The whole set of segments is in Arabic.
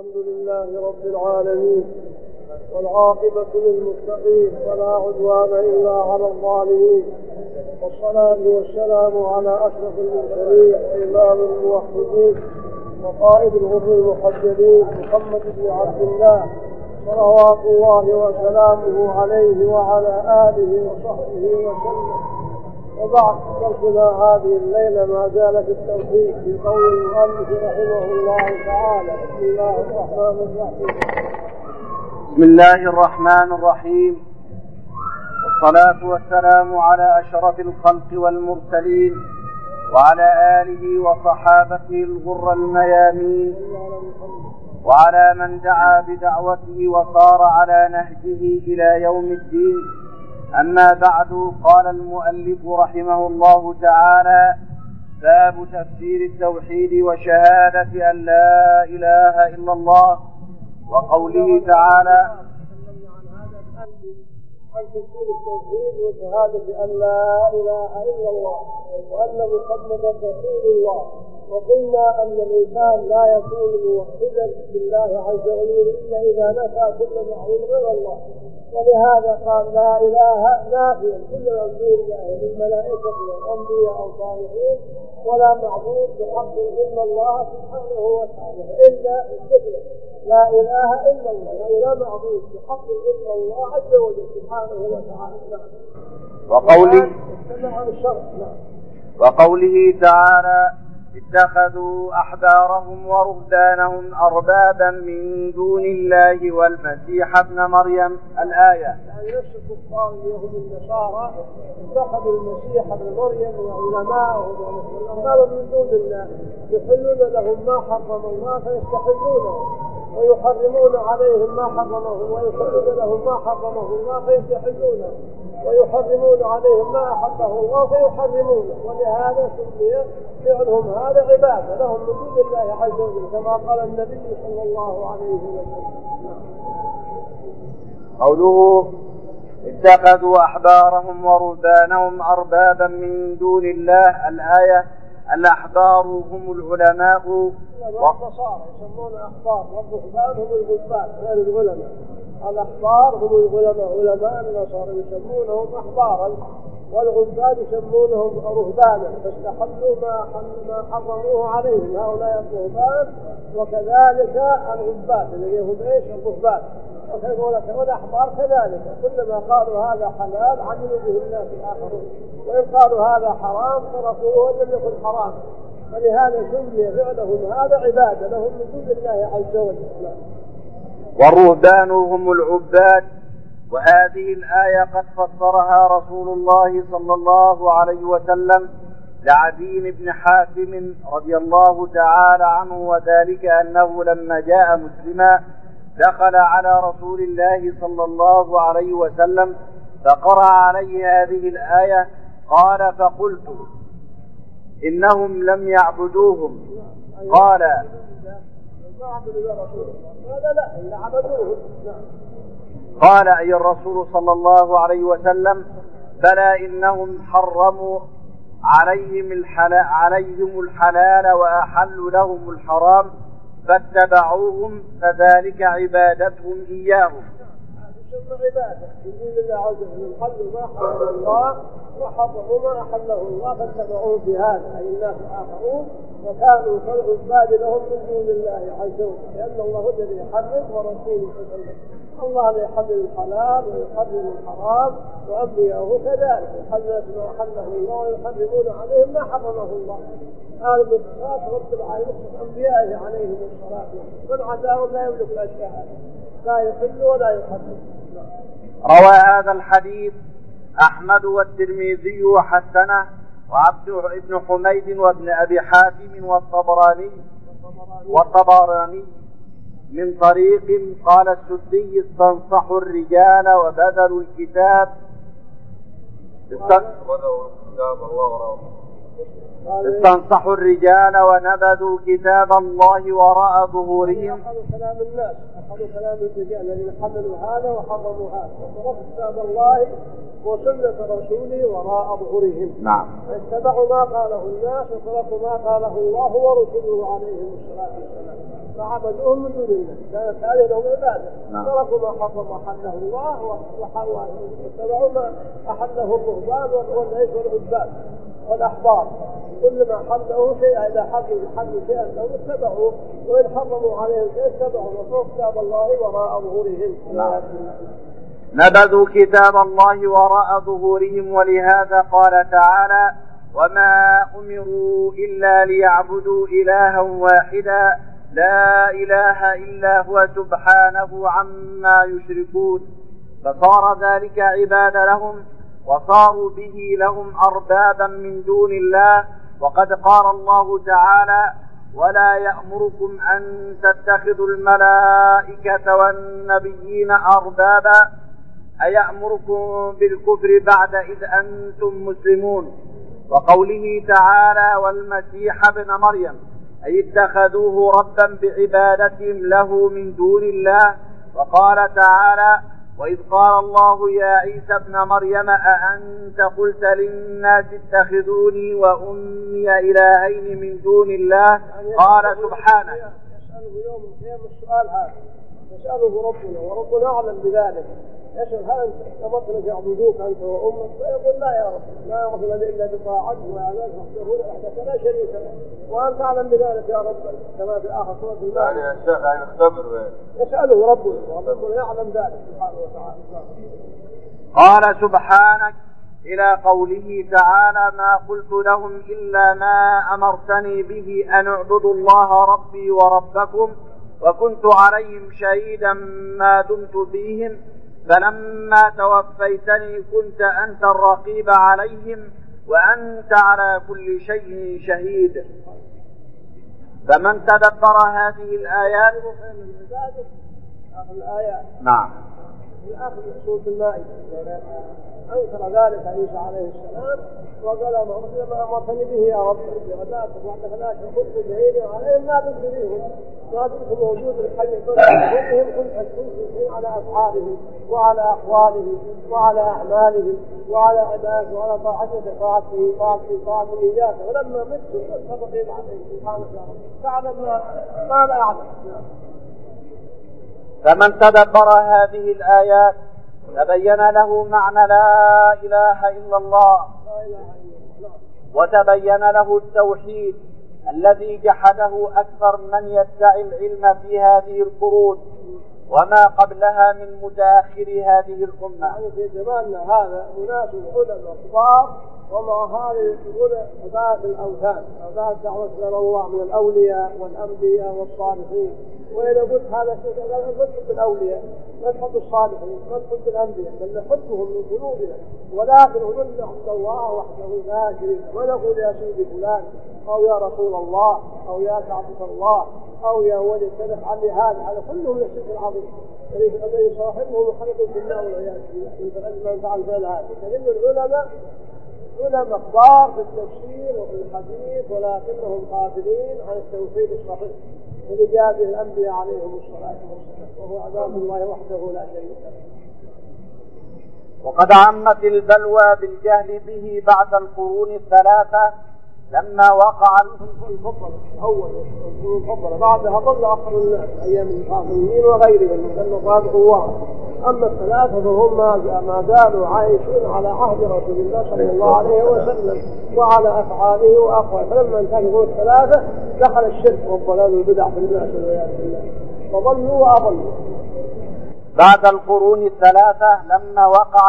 الحمد لله رب العالمين، والعاقبة للمتقين، ولا عدوان إلا على الظالمين، والصلاة والسلام على أشرف المرسلين إمام الموحدين وقائد الغر المحجلين محمد بن عبد الله صلوات الله وسلامه عليه وعلى آله وصحبه وسلم. وبعد، درسنا هذه الليلة ما زال في التوحيد في قول المؤلف رحمه الله تعالى. بسم الله الرحمن الرحيم. بسم الله الرحمن الرحيم، والصلاة والسلام على أشرف الخلق والمرسلين وعلى آله وصحابته الغر الميامين وعلى من دعا بدعوته وصار على نهجه إلى يوم الدين. أما بعد، قال المؤلف رحمه الله تعالى: باب تفسير التوحيد وشهادة أن لا إله إلا الله، وقوله تعالى: عن تفسير التوحيد وشهادة أن لا إله إلا الله وأن محمدا رسول الله. وقلنا أن الإنسان لا يكون موحدا بالله عز وجل إلا إذا نفى كل معبود غير الله، ولهذا قال لا إله نافيا كل معبود الله من ملائكة والأنبياء أو صالحين، ولا معبود بحق إلا الله سبحانه وتعالى، إلا استثناء لا إله إلا الله، لا معبود بحق إلا الله عز وجل سبحانه وتعالى. وقوله تعالى: اتخذوا أحبارهم ورهبانهم أربابا من دون الله والمسيح ابن مريم. الآية. يعني نفس الكفار اليهود النصارى اتخذوا المسيح ابن مريم وعلماءهم والأرباب من دون الله، يحلون لهم ما حرم الله فيستحلونه، ويحرمون عليهم ما حرمه، ويحلون لهم ما حرمه الله فيستحلونه، ويحرمون عليهم ما أحله الله فيحرمونه. ولهذا سمي فعلهم هذا عبادة لهم من دون الله عز وجل، كما قال النبي صلى الله عليه وسلم. قوله: اتخذوا أحبارهم ورهبانهم أربابا من دون الله. الآية. الأحبار هم العلماء والنصارى يسمون أحبار، والرهبان هم الرهبان غير العلماء. الأحبار هم العلماء، علماء النصارى يسمونهم أحبارا، والعباد يسمونهم رهبانا، فاستحلوا ما حرموه عليهم هؤلاء الرهبان، وكذلك العباد الذين هم ايش؟ الرهبان. والأحبار كذلك كلما قالوا هذا حلال عملوا به الناس الآخرون، وإن قالوا هذا حرام تركوه ولم يكن حرام. فلهذا سمي فعلهم هذا عبادة لهم من دون الله عز وجل. والرهبان هم العباد. وهذه الآية قد فسرها رسول الله صلى الله عليه وسلم لعدي بن حاتم رضي الله تعالى عنه، وذلك أنه لما جاء مسلما دخل على رسول الله صلى الله عليه وسلم فقرأ عليه هذه الآية، قال: فقلت: إنهم لم يعبدوهم. قال: قال أي الرسول صلى الله عليه وسلم: بلى، إنهم حرموا عليهم الحلال وأحلوا لهم الحرام فاتبعوهم، فذلك عبادتهم إياهم. عبادة يقول الله عز وجل: حلوا ما حرم الله وحرموا ما أحله الله فاتبعوه بهذا، أي الناس الآخرون، وكانوا كالعباد لهم من دون الله عز وجل، لأن الله هو الذي يحرم ورسوله صلى الله عليه وسلم. الله لا يحلل الحلال ويحرم الحرام، وأنبياؤه كذلك يحلل ما أحله الله ويحرمون عليهم ما حرمه الله. هذا باختصاص رب العالمين أنبيائه عليهم الصلاة والسلام، من عداهم لا يملك الأشياء، لا يحل ولا يحرم. روى هذا الحديث أحمد والترمذي وحسنه، وعبد بن حميد وابن أبي حاتم والطبراني من طريق. قال السدي: استنصحوا الرجال وبذلوا الكتاب استنصحوا الرجال ونبذوا كتاب الله وراء ظهورهم. أخذوا كلام الناس، أخذوا كلام الرجال الذين حللوا هذا وحرموا هذا، وتركوا كتاب الله وسنة رسوله وراء ظهورهم. نعم. اتبعوا ما قاله الناس وتركوا ما قاله الله ورسوله عليهم الصلاة والسلام. فعبدوهم من دون الله، كانت هذه لهم عبادة. تركوا ما أحله الله واتبعوا ما أحله الرهبان والعباد والأحبار. كل ما حله شيئا إذا حلوا شيئا لو اتبعوا، وإن حرموا عليهم شيئا اتبعوا وفوق كتاب الله وراء ظهورهم. نبذوا كتاب الله وراء ظهورهم. ولهذا قال تعالى: وما أمروا إلا ليعبدوا إلها واحدا لا إله إلا هو سبحانه عما يشركون. فصار ذلك عبادة لهم، وصاروا به لهم أربابا من دون الله. وقد قال الله تعالى: ولا يأمركم أن تتخذوا الملائكة والنبيين أربابا، أيأمركم بالكفر بعد إذ أنتم مسلمون. وقوله تعالى: والمسيح ابن مريم، أي اتخذوه ربا بعبادتهم له من دون الله. وقال تعالى: وإذ قال الله يا عيسى ابن مريم أأنت قلت للناس اتخذوني وأمي إلهين من دون الله؟ قال سبحانه. يسأله يوم القيامة السؤال هذا، يسأله ربنا وربنا أعلم بذلك. يسأل: هل أنت أمرتنا يعبدوك أنت وأمك؟ فيقول: لا يا رب، لا يغفر لي إلا بطاعته وأعمال وحدك لا شريك له، وأنت أعلم بذلك يا رب، كما في آخر سورة المائدة. يعني الشيخ اختبر. يسأله ربنا وربنا يعلم ذلك سبحانه وتعالى. قال سبحانك إلى قوله تعالى: ما قلت لهم إلا ما أمرتني به أن اعبدوا الله ربي وربكم وكنت عليهم شهيدا ما دمت فيهم فلما توفيتني كنت أنت الرقيب عليهم وأنت على كل شيء شهيد. فمن تدبر هذه الآيات نعم في آخر سورة المائدة أنكر ذلك عيسى عليه السلام وقال: ما أمرتني به يا رب بغداتك وحدك لا كنت شهيدا عليهم ما دمت فيهم، ما دمت موجود الحي كلهم، كنت على أفعالهم وعلى أقوالهم وعلى أعمالهم وعلى عباده وعلى طاعته إياك. ولما مت كنت رقيب عليهم سبحانك يا رب، تعلم ما لا أعلم. فمن تدبر هذه الآيات تبين له معنى لا إله إلا الله، وتبين له التوحيد الذي جحده أكثر من يدعي العلم في هذه القرون وما قبلها من متأخر هذه الأمة. يعني في زماننا هذا أناس علماء كبار ومع هذه عبادة الأوثان، عبادة دعوة إلى الله من الأولياء والأنبياء والصالحين. وإذا قلت هذا شيء لا نحب بالأولياء، لا نحب الصالحين، لا نحب بالأنبياء، بل نحبهم من قلوبنا، ولكن نظن عند الله وحده لا شريك له. ما نقول يا سيدي فلان أو يا رسول الله أو يا كعبة الله أو يا ولي كذا افعل لي هذا كله من الشرك العظيم الذي صاحبه مخلد في النار والعياذ بالله من فعل هذا. فإن العلماء كبار في التفسير وفي الحديث، ولكنهم غافلين عن التوحيد الصحيح الذي جاء به الأنبياء عليهم الصلاة والسلام، وهو عباد الله وحده لا شريك له. وقد عمت البلوى بالجهل به بعد القرون الثلاثة لما وقع الفضل بعدها ضل أكثر الناس أيام الفاطميين وغيرهم من الرابع الله. أما الثلاثة فهم ما زالوا عايشون على عهد رسول الله صلى الله عليه وسلم وعلى أفعاله وأقواله. فلما انتهوا الثلاثة دخل الشرك والضلال والبدع في الناس والعياذ بالله، فضلوا وأضلوا. بعد القرون الثلاثة لما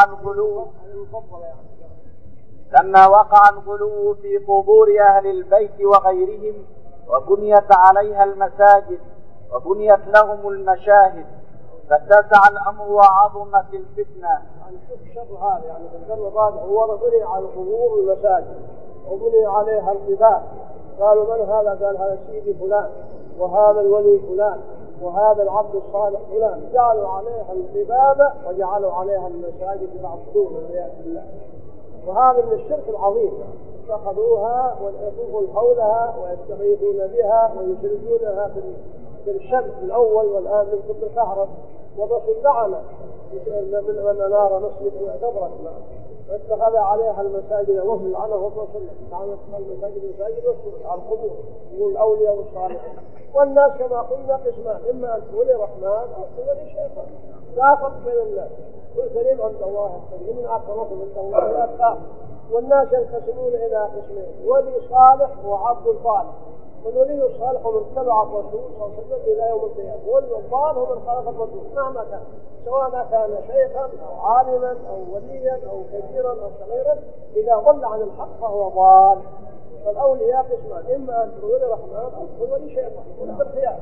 وقع الغلو في قبور أهل البيت وغيرهم، وبنيت عليها المساجد وبنيت لهم المشاهد، فاتسع الأمر وعظمت الفتنة. يعني شوف الشر هذا، يعني في القرن الرابع هو بني على القبور والمساجد وبني عليها القباب. قالوا من هذا؟ قال هذا سيدي فلان وهذا الولي فلان وهذا العبد الصالح فلان. جعلوا عليها القباب وجعلوا عليها المساجد معصومة والعياذ بالله. وهذا من الشرك العظيم. اتخذوها ويطوفون حولها ويستغيثون بها ويشركونها في الشمس الأول والآن من كل كهرب. وبصدعنا من نار نصيب واعتبرت اتخذ عليها المساجد وصل عنه وصل عن المساجد وصل على القبور يقول الأولياء والصالحين. والناس كما قلنا قسمان، إما أن تولي رحمن أو تولي شيطان، لا فرق بين الناس. والكريم عند الله الكريم، من أكرمكم عند الله أتقاكم. والناس ينقسمون إلى قسمين: ولي صالح وعبد صالح. والولي الصالح من اتبع الرسول صلى الله عليه وسلم إلى يوم القيامة، والضال هو من خالف الرسول مهما كان، سواء كان شيخا أو عالما أو وليا أو كبيرا أو صغيرا، إذا ضل عن الحق فهو ضال. فالأولياء قسمان: إما أن تكون ولي رحمن أو تكون ولي شيطان، بالخيار.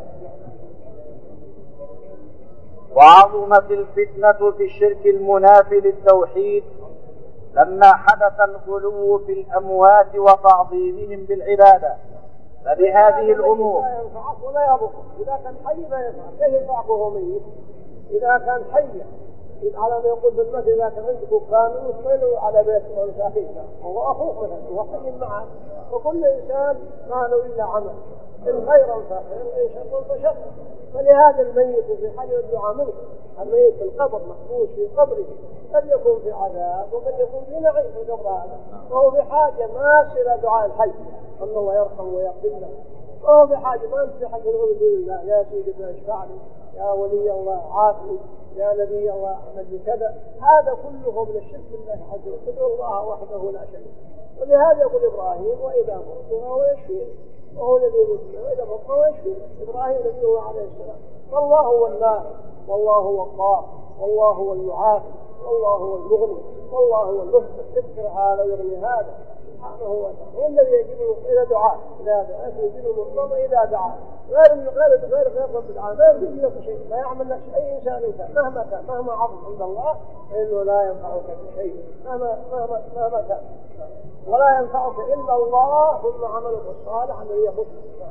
وعظمت الفتنة في الشرك المنافي للتوحيد لما حدث الغلو في الأموات وتعظيمهم بالعبادة. فبهذه الأمور لا ينفعك ولا يضرك. إذا كان حي ما ينفعك، كيف ينفعك وهو ميت؟ إذا كان حيا على ما يقول في المثل: إذا كان عندك كانوا يصلوا على بيت ومساكين، هو أخوك مثلا وهو حي معك. وكل إنسان ما له إلا عمل، إن خيرا فخير وإن شرا فشر. فلهذا الميت في حال الدعاء منه، الميت في القبر محبوس في قبره، قد يكون في عذاب وقد يكون في نعيم في قبر هذا، وهو بحاجة ماسة إلى دعاء الحي أن الله يرحم ويغفر له. وهو بحاجة ما أنت في حاجة نقول الله: يا سيدي اشفع لي، يا ولي الله عافني، يا نبي الله اعمل لي كذا. هذا كله من الشرك بالله عز وجل، تدعو الله وحده لا شريك. ولهذا يقول إبراهيم: وإذا مرض فهو يشفيني، وهو الذي يمسك وإذا مرض فهو يشفيني. إبراهيم نبي الله عليه السلام. والله هو النافع، والله هو الضار، والله هو المعافي، والله هو المغني، والله هو المهتم. يذكر هذا ويغني هذا سبحانه وتعالى. هو الذي يجيب إلى دعاء، إذا دعاء يجيب المضطر إلى دعاء. غير رب العالمين لا يجيب لك شيء، لا يعمل لك أي إنسان كان مهما كان، مهما عظم عند الله، فإنه لا ينفعك بشيء مهما كان، ولا ينفعك إلا الله ثم عملك الصالح الذي يخص.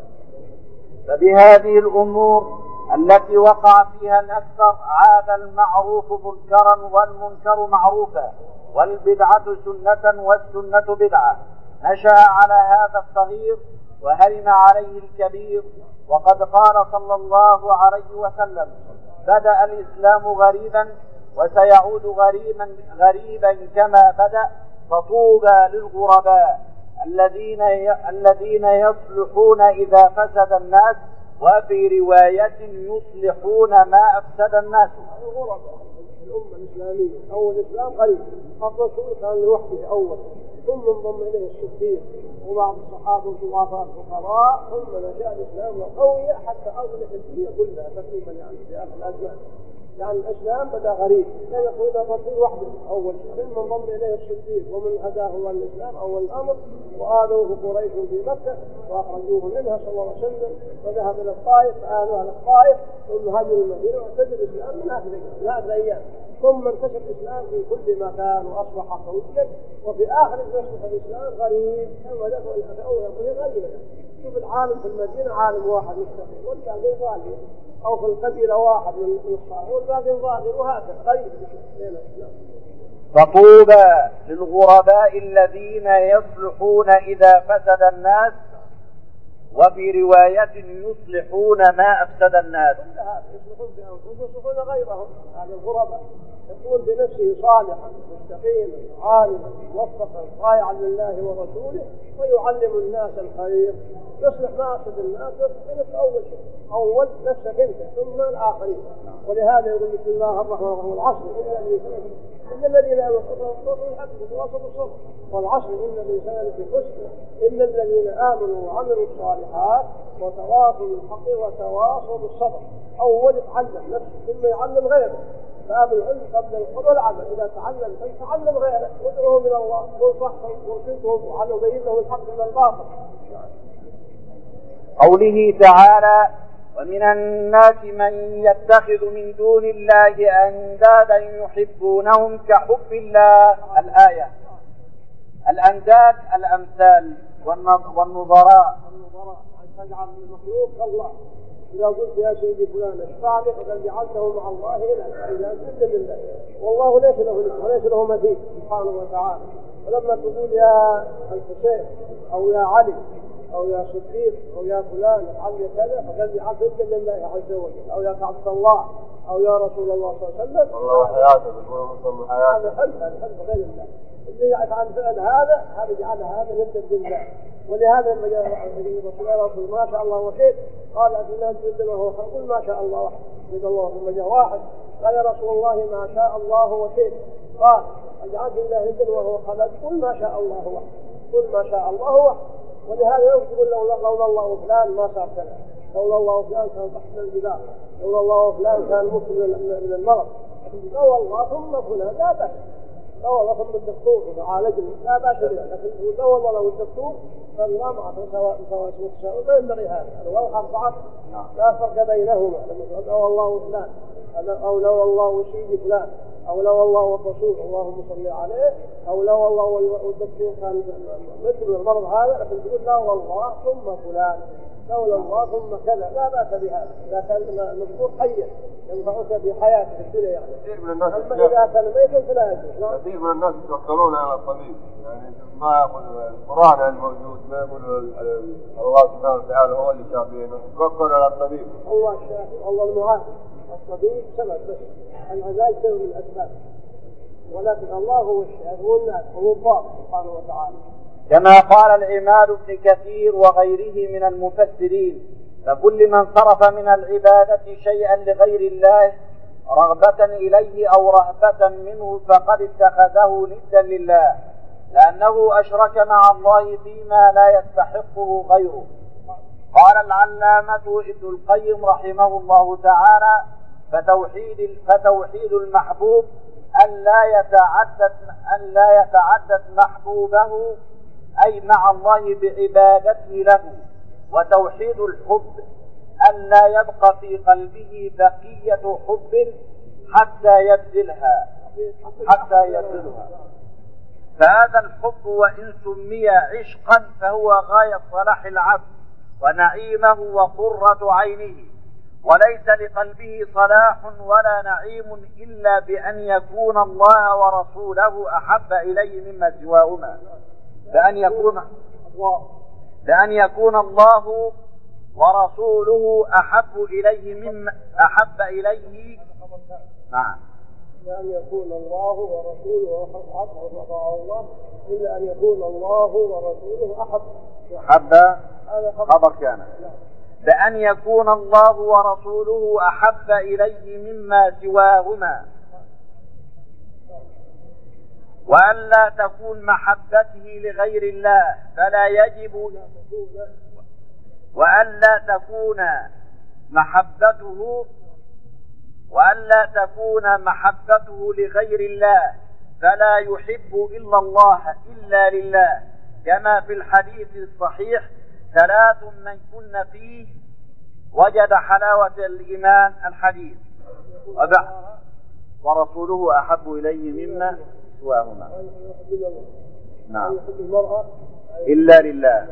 فبهذه الأمور التي وقع فيها الأكثر عاد المعروف منكرا والمنكر معروفا، والبدعة سنة والسنة بدعة. نشأ على هذا الصغير وهرم عليه الكبير. وقد قال صلى الله عليه وسلم: بدأ الإسلام غريبا وسيعود غريبا كما بدأ، فطوبى للغرباء الذين يصلحون إذا فسد الناس، وفي رواية يصلحون ما أفسد الناس. الغرباء الأمة الإسلامية أول الإسلام قريب، الرسول كان لوحده أول، ثم انضم إليه الصديق وبعض الصحابة الضعفاء الفقراء، ثم نشأ الإسلام قوية حتى أصبح الدنيا كلها تقريبا يعني في آخر الأزمان. يعني الإسلام بدأ غريب، لا يقول الرسول وحده أول شيء، ثم انضم إليه الصديق ومن هداه هو الإسلام أول الأمر. وآذوه قريش في مكة وأخرجوه منها صلى الله عليه وسلم، وذهب إلى الطائف فآذوا أهل الطائف، ثم هاجروا المدينة واعتزل الإسلام من آخر أيام. ثم انتشر الإسلام في كل مكان وأصبح قويا، وفي آخر يصبح الإسلام غريب كما ذكر الأول يقول غريبا. شوف العالم في المدينة عالم واحد مستقيم والباقي ظالم، أو في القبيلة واحد من الصالح والباقي ظالم، وهكذا غريب بين الإسلام. فطوبى للغرباء الذين يصلحون إذا فسد الناس، وفي رواية يصلحون ما أفسد الناس. كل هذا يصلحون بأنفسهم ويصلحون غيرهم. هذا الغرباء يكون بنفسه صالحا مستقيما عالما موفقا طائعا لله ورسوله، ويعلم الناس الخير، يصلح ما أفسد الناس، يصلح نفسه أول شيء، أول نفسك أنت ثم الآخرين. ولهذا يقول: بسم الله الرحمن الرحيم: العصر إن الذين آمنوا الحق وتواصوا بالصبر، والعصر إن الإنسان في خسر إلا الذين آمنوا وعملوا الصالحات وتواصوا بالحق وتواصوا بالصبر. أول يتعلم نفسه ثم يعلم غيره. باب العلم قبل القول والعمل. إذا تعلم فلتعلم غيره، وادعوه من الله وانصحهم وارشدهم وبين لهم الحق من الباطل. قوله تعالى: ومن الناس من يتخذ من دون الله أندادا يحبونهم كحب الله. الآية. الأنداد الأمثال والنظراء. أن تجعل المخلوق كالله. إذا قلت يا سيدي فلان اشفع لي فقد جعلته مع الله إلها لله، والله ليس له نسبة وليس له مثيل سبحانه وتعالى. ولما تقول يا الحسين أو يا علي أو يا صديق أو يا فلان افعل لي كذا، فقد جعلته لله عز وجل، أو يا عبد الله أو يا رسول الله صلى الله عليه وسلم. الله حياته بيقولوا مصلوا حياته. هذا حلف غير الله. اللي يعرف عن فعل هذا يجعل هذا ندا لله. ولهذا لما جاء الرسول يقول ما شاء الله وشئت قال أتنا ندا وهو قل ما شاء الله وحده. رضي الله ثم جاء واحد قال يا رسول الله ما شاء الله وشئت قال أجعلت الله ندا وهو خلق قل ما شاء الله وحده. قل ما شاء الله وحده. ولهذا يقول لولا الله فلان ما صار كذا، لولا الله فلان كان تحت الجبال، لولا الله فلان كان مسلم من المرض، لولا الله ثم فلان لا بأس، لولا الله ثم الدكتور وعالجه لا بأس به، لكن لولا الله لو الدكتور فالله معه سواء ما ينبغي هذا. ولو أربعة لا فرق بينهما، لولا الله فلان أو لولا الله سيدي فلان أو لولا الله والرسول اللهم صل عليه أو لولا الله والدكتور كان مثل المرض هذا، لكن تقول لولا الله ثم فلان لولا الله ثم كذا لا بأس بهذا إذا كان المذكور حيا ينفعك في حياتك في الدنيا يعني. أما إذا كان ميتا فلا يجوز. كثير من الناس يتوكلون على الطبيب، يعني ما يقول القرآن الموجود، ما يقول الله سبحانه وتعالى هو اللي شافينه، يتوكل على الطبيب. الله الشافي الله المعافي. الطبيب سبب بس، العلاج سبب من الأسباب، ولكن الله هو الشافي والناس هو الله سبحانه وتعالى. كما قال العماد بن كثير وغيره من المفسرين: فكل من صرف من العبادة شيئا لغير الله رغبة إليه أو رهبة منه فقد اتخذه ندا لله، لأنه أشرك مع الله فيما لا يستحقه غيره. قال العلامة ابن القيم رحمه الله تعالى: فتوحيد المحبوب أن لا يتعدد محبوبه أي مع الله بعبادته له، وتوحيد الحب أن لا يبقى في قلبه بقية حب حتى يبذلها. فهذا الحب وإن سمي عشقا فهو غاية صلاح العبد ونعيمه وقرة عينه، وليس لقلبه صلاح ولا نعيم إلا بأن يكون الله ورسوله أحب إليه مما سواهما، بأن يكون الله ورسوله أحب إليه نعم، بأن يكون الله ورسوله أحب إلا أن يكون الله ورسوله أحب خبر كان بأن يكون الله ورسوله أحب إليه مما سواهما، وأن لا تكون محبته لغير الله فلا يجب وأن لا تكون محبته لغير الله فلا يحب إلا الله إلا لله، كما في الحديث الصحيح: 3 من كن فيه وجد حلاوة الإيمان. الحديث ورسوله أحب إليه مما سواهما. نعم، إلا لله،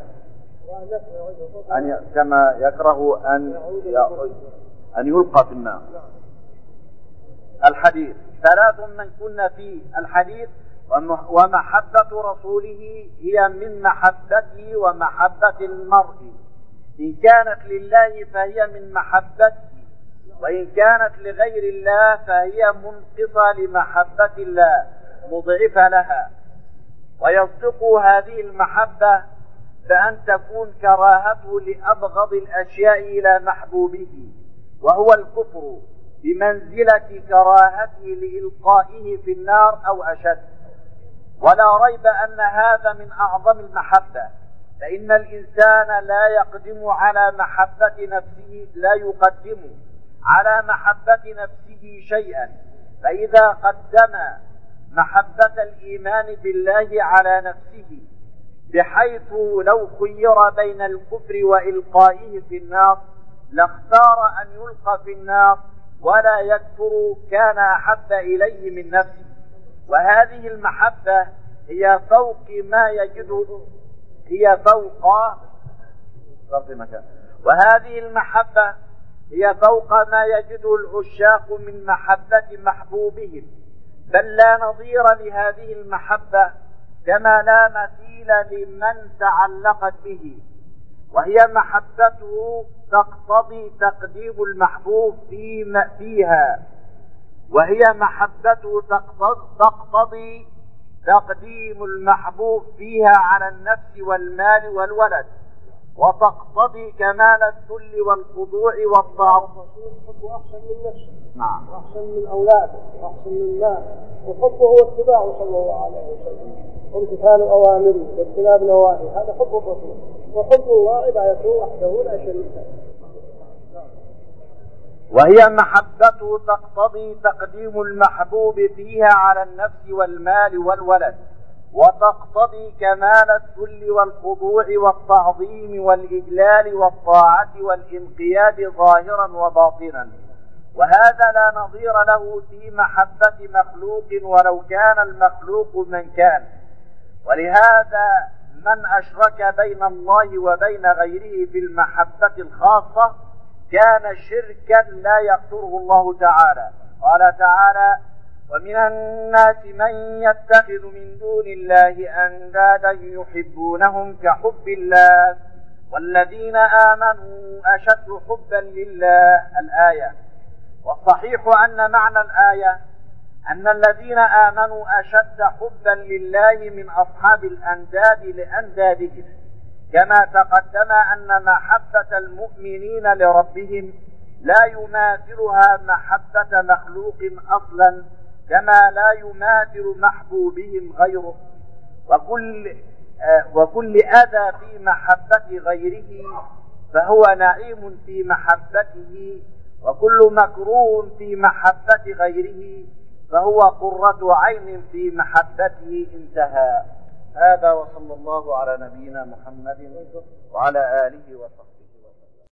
كما يكره أن يلقى في النار. الحديث: 3 من كن فيه. الحديث: ومحبة رسوله هي من محبته ومحبة المرء، إن كانت لله فهي من محبته، وإن كانت لغير الله فهي منقصة لمحبة الله مضعفة لها. ويصدق هذه المحبة بأن تكون كراهته لأبغض الأشياء إلى محبوبه، وهو الكفر، بمنزلة كراهته لإلقائه في النار أو أشد. ولا ريب أن هذا من أعظم المحبة، فإن الإنسان لا يقدم على محبة نفسه شيئا، فإذا قدم محبة الإيمان بالله على نفسه، بحيث لو خير بين الكفر وإلقائه في النار لاختار أن يلقى في النار ولا يكفر، كان أحب إليه من نفسه. وهذه المحبة هي فوق ما يجده العشاق من محبة محبوبهم، بل لا نظير لهذه المحبة، كما لا مثيل لمن تعلقت به. وهي محبته تقتضي تقديم المحبوب فيها، وهي محبته تقتضي تقديم المحبوب فيها على النفس والمال والولد، وتقتضي كمال الذل والخضوع والطاعة. حبه أحسن من نفسه، نعم، وأحسن من أولاده، وأحسن من ماله، وحبه هو اتباعه صلى الله عليه وسلم وامتثال أوامره واجتناب نواهيه، هذا حب الرسول. وحب الله عبادته وحده لا شريك له. وهي محبته تقتضي تقديم المحبوب فيها على النفس والمال والولد، وتقتضي كمال الذل والخضوع والتعظيم والإجلال والطاعة والانقياد ظاهرا وباطنا، وهذا لا نظير له في محبة مخلوق ولو كان المخلوق من كان. ولهذا من أشرك بين الله وبين غيره في المحبة الخاصة كان شركا لا يغفره الله تعالى. قال تعالى: ومن الناس من يتخذ من دون الله أندادا يحبونهم كحب الله والذين آمنوا أشد حبا لله. الآية. والصحيح أن معنى الآية أن الذين آمنوا أشد حبا لله من أصحاب الأنداد لأندادهم، كما تقدم أن محبة المؤمنين لربهم لا يماثلها محبة مخلوق أصلا، كما لا يماثل محبوبهم غيره. وكل أذى في محبة غيره فهو نعيم في محبته، وكل مكروه في محبة غيره فهو قرة عين في محبته. انتهى. هذا، وصلى الله على نبينا محمد وعلى آله وصحبه.